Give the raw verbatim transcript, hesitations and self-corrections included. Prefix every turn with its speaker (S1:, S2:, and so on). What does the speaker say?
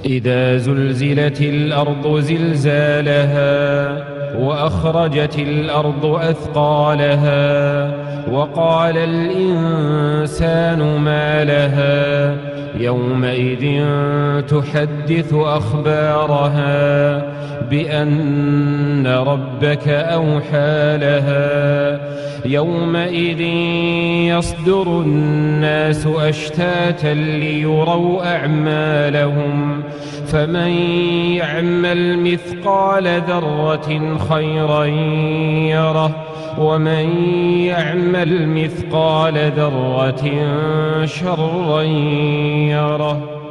S1: إذا زلزلت الأرض زلزالها وأخرجت الأرض أثقالها وقال الإنسان ما لها يومئذ تحدث أخبارها بأن ربك أوحى لها يومئذ يصدر الناس أشتاتا ليروا أعمالهم فمن يعمل مثقال ذرة خيرا يره ومن يعمل مثقال ذرة شرا يره.